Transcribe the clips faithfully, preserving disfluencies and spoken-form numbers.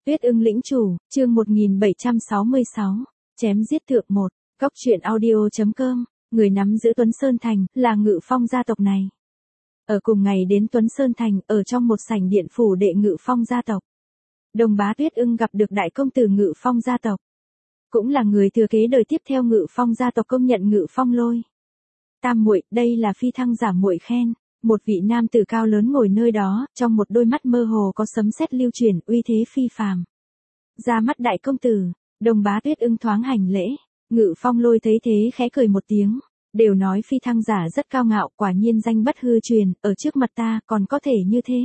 Tuyết ưng lĩnh chủ, chương một nghìn bảy trăm sáu mươi sáu, chém giết thượng một, Cóc truyện audio.com, người nắm giữ Tuấn Sơn Thành, là Ngự Phong gia tộc này. Ở cùng ngày đến Tuấn Sơn Thành, ở trong một sảnh điện phủ đệ Ngự Phong gia tộc. Đồng bá Tuyết ưng gặp được đại công tử Ngự Phong gia tộc. Cũng là người thừa kế đời tiếp theo Ngự Phong gia tộc công nhận Ngự Phong Lôi. Tam muội, đây là phi thăng giả muội khen. Một vị nam tử cao lớn ngồi nơi đó, trong một đôi mắt mơ hồ có sấm sét lưu chuyển, uy thế phi phàm. Ra mắt đại công tử, Đồng bá Tuyết ưng thoáng hành lễ. Ngự Phong Lôi thấy thế khẽ cười một tiếng, đều nói phi thăng giả rất cao ngạo, quả nhiên danh bất hư truyền, ở trước mặt ta còn có thể như thế.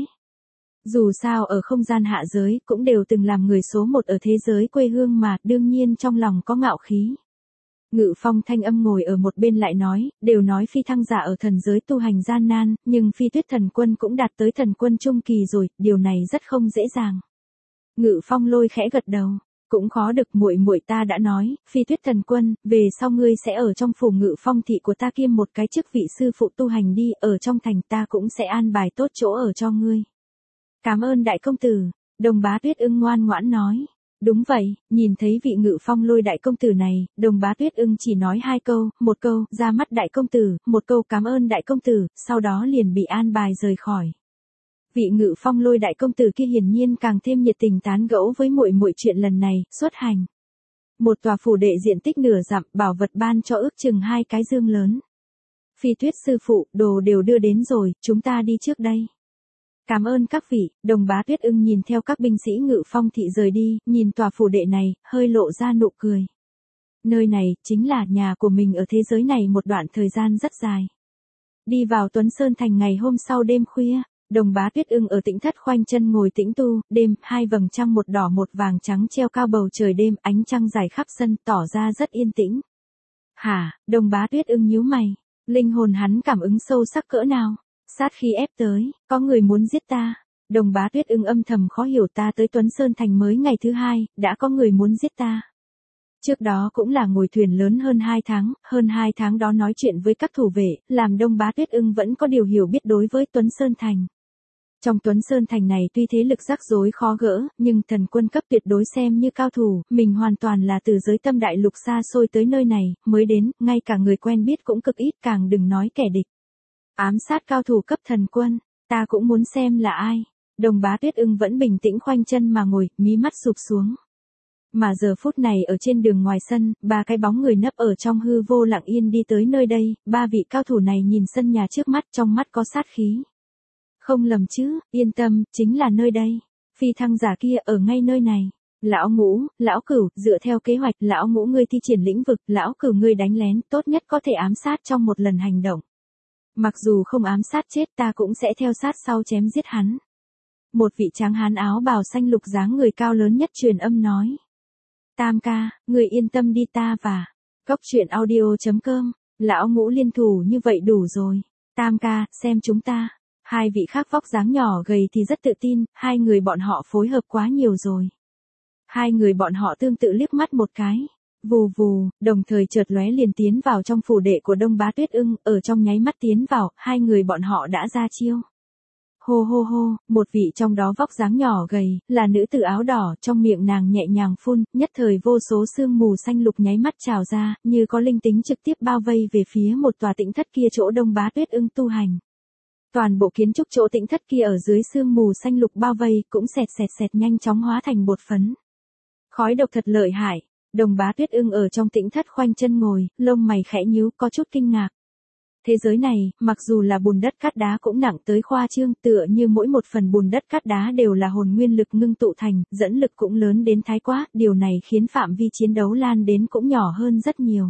Dù sao ở không gian hạ giới cũng đều từng làm người số một ở thế giới quê hương mà, đương nhiên trong lòng có ngạo khí. Ngự Phong thanh âm ngồi ở một bên lại nói, đều nói phi thăng giả ở thần giới tu hành gian nan, nhưng phi tuyết thần quân cũng đạt tới thần quân trung kỳ rồi, điều này rất không dễ dàng. Ngự Phong Lôi khẽ gật đầu, cũng khó được, muội muội ta đã nói, phi tuyết thần quân, về sau ngươi sẽ ở trong phủ Ngự Phong thị của ta kiêm một cái chức vị sư phụ tu hành đi, ở trong thành ta cũng sẽ an bài tốt chỗ ở cho ngươi. Cảm ơn đại công tử, Đồng bá Tuyết ưng ngoan ngoãn nói. Đúng vậy, nhìn thấy vị Ngự Phong Lôi đại công tử này, Đồng bá Tuyết ưng chỉ nói hai câu, một câu, ra mắt đại công tử, một câu cảm ơn đại công tử, sau đó liền bị an bài rời khỏi. Vị Ngự Phong Lôi đại công tử kia hiển nhiên càng thêm nhiệt tình tán gẫu với muội muội chuyện lần này, xuất hành. Một tòa phủ đệ diện tích nửa dặm, bảo vật ban cho ước chừng hai cái dương lớn. Phi Tuyết sư phụ, đồ đều đưa đến rồi, chúng ta đi trước đây. Cảm ơn các vị, Đồng bá Tuyết ưng nhìn theo các binh sĩ Ngự Phong thị rời đi, nhìn tòa phủ đệ này, hơi lộ ra nụ cười. Nơi này, chính là nhà của mình ở thế giới này một đoạn thời gian rất dài. Đi vào Tuấn Sơn Thành ngày hôm sau đêm khuya, Đồng bá Tuyết ưng ở tĩnh thất khoanh chân ngồi tĩnh tu, đêm, hai vầng trăng một đỏ một vàng trắng treo cao bầu trời đêm, ánh trăng dài khắp sân, tỏ ra rất yên tĩnh. Hả, Đồng bá Tuyết ưng nhíu mày, linh hồn hắn cảm ứng sâu sắc cỡ nào? Sát khi ép tới, có người muốn giết ta. Đồng bá Tuyết ưng âm thầm khó hiểu, ta tới Tuấn Sơn Thành mới ngày thứ hai, đã có người muốn giết ta. Trước đó cũng là ngồi thuyền lớn hơn hai tháng, hơn hai tháng đó nói chuyện với các thủ vệ, làm Đồng bá Tuyết ưng vẫn có điều hiểu biết đối với Tuấn Sơn Thành. Trong Tuấn Sơn Thành này tuy thế lực rắc rối khó gỡ, nhưng thần quân cấp tuyệt đối xem như cao thủ, mình hoàn toàn là từ giới tâm đại lục xa xôi tới nơi này, mới đến, ngay cả người quen biết cũng cực ít, càng đừng nói kẻ địch. Ám sát cao thủ cấp thần quân, ta cũng muốn xem là ai. Đồng bá Tuyết ưng vẫn bình tĩnh khoanh chân mà ngồi, mí mắt sụp xuống. Mà giờ phút này ở trên đường ngoài sân, ba cái bóng người nấp ở trong hư vô lặng yên đi tới nơi đây, ba vị cao thủ này nhìn sân nhà trước mắt, trong mắt có sát khí. Không lầm chứ, yên tâm, chính là nơi đây. Phi thăng giả kia ở ngay nơi này. Lão Ngũ, Lão Cửu, dựa theo kế hoạch, Lão Ngũ ngươi thi triển lĩnh vực, Lão Cửu ngươi đánh lén, tốt nhất có thể ám sát trong một lần hành động. Mặc dù không ám sát chết ta cũng sẽ theo sát sau chém giết hắn. Một vị tráng hán áo bào xanh lục dáng người cao lớn nhất truyền âm nói. Tam ca, người yên tâm đi, ta và Cóc truyện audio.com, Lão Ngũ liên thủ như vậy đủ rồi. Tam ca, xem chúng ta. Hai vị khác vóc dáng nhỏ gầy thì rất tự tin, hai người bọn họ phối hợp quá nhiều rồi. Hai người bọn họ tương tự liếc mắt một cái. Vù vù, đồng thời chợt lóe liền tiến vào trong phủ đệ của Đồng bá Tuyết ưng, ở trong nháy mắt tiến vào, hai người bọn họ đã ra chiêu. Hô hô hô, một vị trong đó vóc dáng nhỏ gầy, là nữ tử áo đỏ, trong miệng nàng nhẹ nhàng phun, nhất thời vô số sương mù xanh lục nháy mắt trào ra, như có linh tính trực tiếp bao vây về phía một tòa tĩnh thất kia chỗ Đồng bá Tuyết ưng tu hành. Toàn bộ kiến trúc chỗ tĩnh thất kia ở dưới sương mù xanh lục bao vây, cũng xẹt xẹt xẹt nhanh chóng hóa thành bột phấn. Khói độc thật lợi hại. Đồng bá Tuyết ưng ở trong tĩnh thất khoanh chân ngồi, lông mày khẽ nhíu, có chút kinh ngạc. Thế giới này, mặc dù là bùn đất cát đá cũng nặng tới khoa trương, tựa như mỗi một phần bùn đất cát đá đều là hồn nguyên lực ngưng tụ thành, dẫn lực cũng lớn đến thái quá, điều này khiến phạm vi chiến đấu lan đến cũng nhỏ hơn rất nhiều.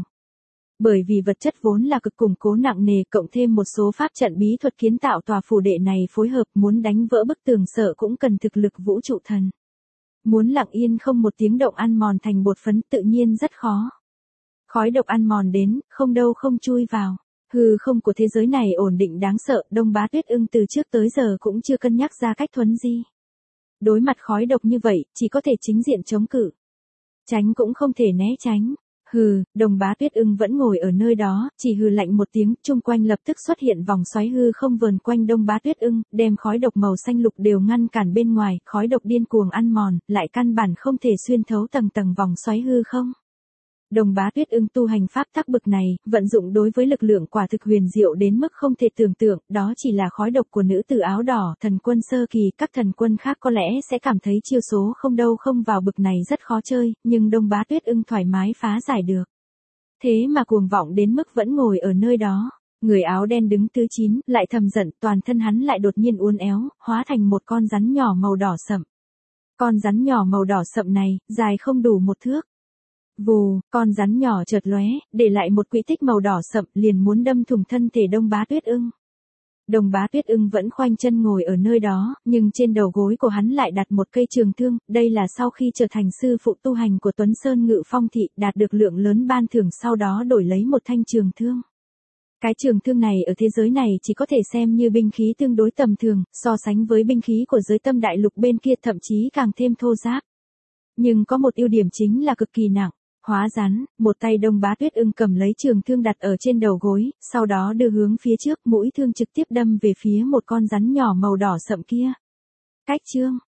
Bởi vì vật chất vốn là cực củng cố nặng nề, cộng thêm một số pháp trận bí thuật kiến tạo tòa phủ đệ này phối hợp, muốn đánh vỡ bức tường sợ cũng cần thực lực vũ trụ thần. Muốn lặng yên không một tiếng động ăn mòn thành bột phấn tự nhiên rất khó. Khói độc ăn mòn đến, không đâu không chui vào. Hư không của thế giới này ổn định đáng sợ, Đồng bá Tuyết ưng từ trước tới giờ cũng chưa cân nhắc ra cách thuấn di. Đối mặt khói độc như vậy, chỉ có thể chính diện chống cự. Tránh cũng không thể né tránh. Hừ, Đồng Bá Tuyết Ưng vẫn ngồi ở nơi đó, chỉ hừ lạnh một tiếng, chung quanh lập tức xuất hiện vòng xoáy hư không vờn quanh Đông Bá Tuyết Ưng, đem khói độc màu xanh lục đều ngăn cản bên ngoài, khói độc điên cuồng ăn mòn, lại căn bản không thể xuyên thấu tầng tầng vòng xoáy hư không. Đồng Bá Tuyết Ưng tu hành pháp tắc bực này, vận dụng đối với lực lượng quả thực huyền diệu đến mức không thể tưởng tượng, đó chỉ là khói độc của nữ tử áo đỏ, thần quân sơ kỳ, các thần quân khác có lẽ sẽ cảm thấy chiêu số không đâu không vào bực này rất khó chơi, nhưng Đông Bá Tuyết Ưng thoải mái phá giải được. Thế mà cuồng vọng đến mức vẫn ngồi ở nơi đó. Người áo đen đứng thứ chín, lại thầm giận, toàn thân hắn lại đột nhiên uốn éo, hóa thành một con rắn nhỏ màu đỏ sậm. Con rắn nhỏ màu đỏ sậm này, dài không đủ một thước. Vù, con rắn nhỏ chợt lóe, để lại một quỹ tích màu đỏ sậm, liền muốn đâm thủng thân thể Đông Bá Tuyết Ưng. Đồng Bá Tuyết Ưng vẫn khoanh chân ngồi ở nơi đó, nhưng trên đầu gối của hắn lại đặt một cây trường thương, đây là sau khi trở thành sư phụ tu hành của Tuấn Sơn Ngự Phong Thị, đạt được lượng lớn ban thưởng sau đó đổi lấy một thanh trường thương. Cái trường thương này ở thế giới này chỉ có thể xem như binh khí tương đối tầm thường, so sánh với binh khí của giới tâm đại lục bên kia thậm chí càng thêm thô ráp. Nhưng có một ưu điểm chính là cực kỳ nặng. Hóa rắn, một tay Đông Bá Tuyết Ưng cầm lấy trường thương đặt ở trên đầu gối, sau đó đưa hướng phía trước, mũi thương trực tiếp đâm về phía một con rắn nhỏ màu đỏ sậm kia. Cách chương